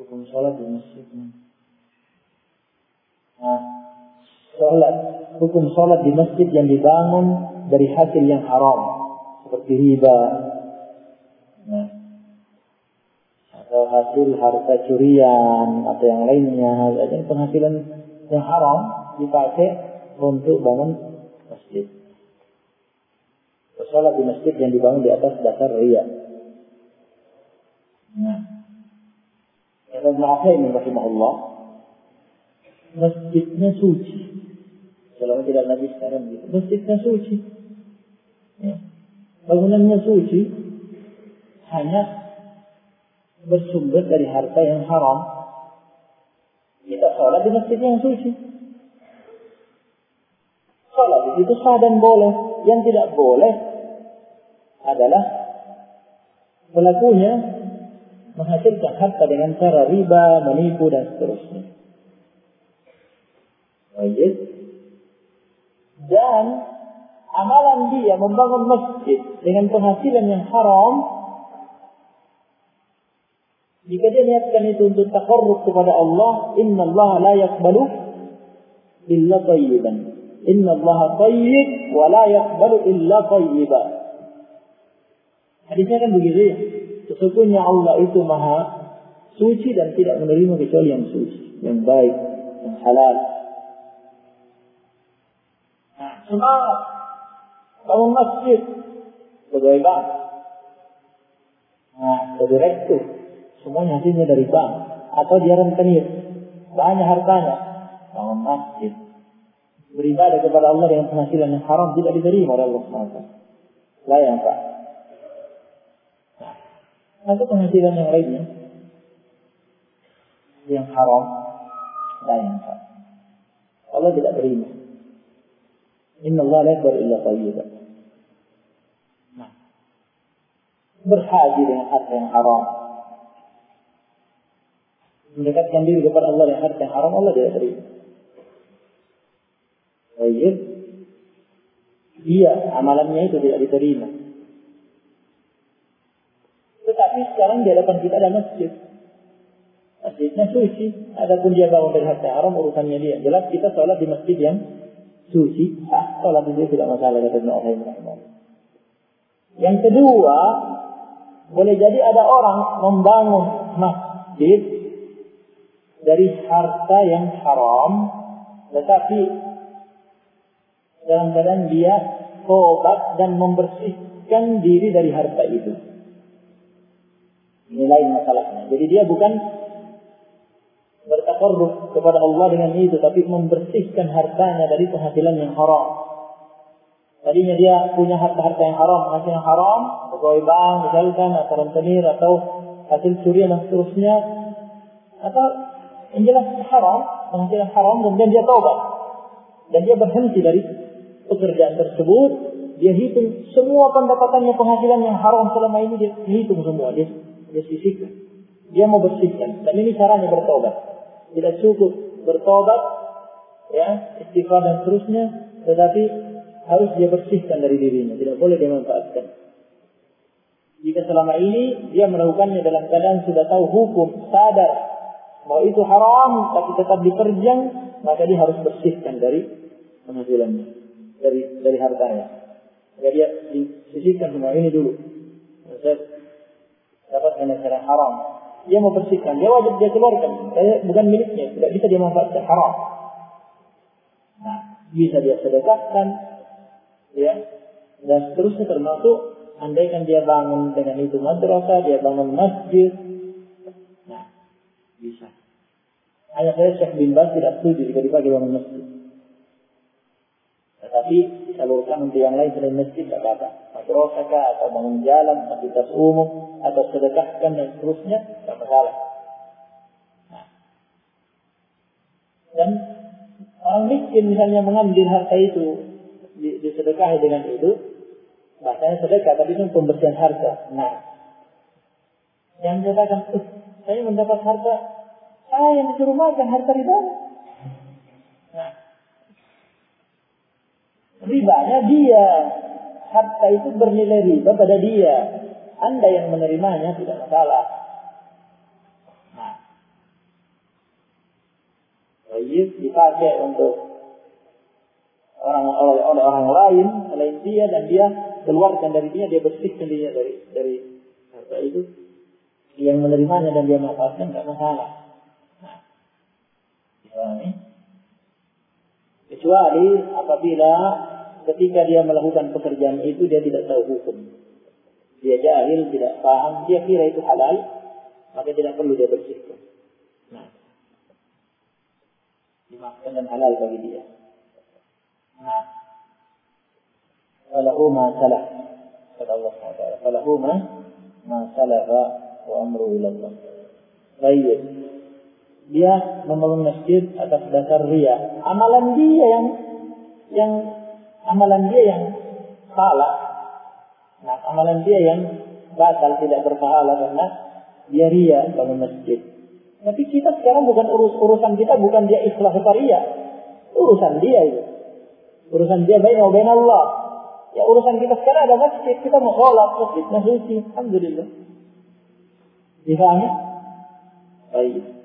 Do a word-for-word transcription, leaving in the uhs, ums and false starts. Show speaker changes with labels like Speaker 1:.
Speaker 1: hukum sholat di masjid. Nah, sholat, hukum sholat di masjid yang dibangun dari hasil yang haram, seperti riba, nah, atau hasil harta curian atau yang lainnya, jadi penghasilan yang haram dipakai untuk bangun masjid. Sholat di masjid yang dibangun di atas dasar riya. Nah, Ibnu Utsaimin rahimahullah, masjidnya suci. Selama tidak najis sekarang begitu. Masjidnya suci. Ya. Bangunannya suci, hanya bersumber dari harta yang haram. Kita sholat di masjid yang suci. Sholat itu sah dan boleh. Yang tidak boleh adalah pelakunya menghasilkan harta dengan cara riba, menipu dan seterusnya. Baik. Dan amalan dia membangun masjid dengan penghasilan yang haram, jika dia niatkan itu untuk taqarrub kepada Allah, inna Allah la yaqbalu illa tayyiban. Inna Allah tayyib wa la yaqbalu illa tayyiban. Hadisnya kan begitu ya. Sesungguhnya Allah itu maha suci dan tidak menerima kecuali yang suci, yang baik, yang halal. Nah, semangat bangun masjid, pegawai bank, nah, direktur, semuanya hasilnya dari bank, atau dia rentenir, banyak hartanya, bangun masjid, beribadah kepada Allah dengan penghasilan yang haram tidak diterima oleh Allah subhanahu wa taala. La yang pak. Atau penghasilan yang lainnya yang haram, la yang pak. Allah tidak terima. Inna Allah la yaqbalu illa tayyiban. Nah, berhaji dengan harta yang haram, mendekatkan diri kepada Allah dengan harta yang haram, Allah tidak terima. Baik, dia amalannya itu tidak diterima. Tetapi sekarang di hadapan kita ada masjid, masjidnya suci. Adapun dia bangun dari harta haram, urusannya dia. Jelas kita sholat di masjid yang suci, ah, sholat itu tidak masalah, kata Ibnu Utsaimin. Yang kedua, boleh jadi ada orang membangun masjid dari harta yang haram, tetapi dalam keadaan dia tobat dan membersihkan diri dari harta itu. Ini lain masalahnya. Jadi dia bukan bertaqarrub kepada Allah dengan itu, tapi membersihkan hartanya dari penghasilan yang haram. Tadinya dia punya harta-harta yang haram, hasil yang haram, pegawai bank misalkan, atau rentenir, atau hasil curian dan seterusnya, atau yang jelas haram, penghasilan haram, kemudian dia taubat dan dia berhenti dari pekerjaan tersebut. Dia hitung semua pendapatannya, penghasilan yang haram selama ini dia hitung semua, dia, dia sisihkan, dia mau bersihkan. Dan ini caranya bertobat. Tidak cukup bertobat, ya, istighfar dan seterusnya, tetapi harus dia bersihkan dari dirinya, tidak boleh dia manfaatkan. Jika selama ini dia melakukannya dalam keadaan sudah tahu hukum, sadar bahwa itu haram, tapi tetap diterjang, maka dia harus bersihkan dari penghasilannya, dari dari hartanya. Maka dia sisihkan semua ini dulu. Saya dapat dengan cara haram. Dia mau bersihkan, dia wajib dia keluarkan. Saya bukan miliknya, tidak bisa dia manfaatkan haram. Nah, bisa dia sedekahkan, ya, dan seterusnya, termasuk andaikan dia bangun dengan itu madrasah, dia bangun masjid, nah, bisa. Hanya saya Syekh bin Baz tidak setuju jika dipakai bangun masjid. Tetapi disalurkan untuk yang lain selain masjid tidak apa-apa. Madrasah kah, atau bangun jalan, fasilitas umum, atau sedekahkan dan seterusnya, tidak masalah. Nah. Dan orang miskin misalnya mengambil harta itu, disedekahi dengan itu, bahasanya sedekah, tapi itu pembersihan harta. Nah, yang dikatakan, uh, saya mendapat harta, saya yang disuruh makan harta riba. Nah, ribanya dia, harta itu bernilai riba pada dia. Anda yang menerimanya tidak masalah. Nah, Baik, dipakai untuk orang oleh, oleh orang lain selain dia, dan dia keluarkan dari dia, dia bersihkan dirinya dari dari harta itu. Yang menerimanya dan dia manfaatkan tidak masalah. Nah, dipahami? Kecuali apabila ketika dia melakukan pekerjaan itu dia tidak tahu hukum, dia jahil, tidak paham, dia kira itu halal, maka tidak perlu dia bersihkan. Nah, dimaafkan dan halal bagi dia. Nah, falahu ma salaf, kata Allah subhanahu wa taala, falahu ma ma salafa wa amru ila Allah. Baik, dia membangun masjid atas dasar riya, amalan dia yang yang amalan dia yang salah. Nah, amalan dia yang batal, tidak berpahala karena dia riya bangun masjid. Tapi kita sekarang bukan urus urusan kita bukan dia ikhlas atau riya, urusan dia itu. Urusan dia baina wa baina Allah. Ya urusan kita sekarang ada masjid, kita mau sholat masjid, masjid, alhamdulillah. Difahami? Baik.